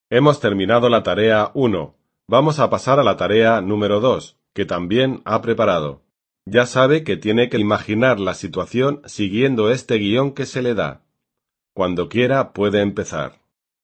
Hemos terminado la tarea 1. Vamos a pasar a la tarea número 2, que también ha preparado. Ya sabe que tiene que imaginar la situación siguiendo este guión que se le da. Cuando quiera puede empezar.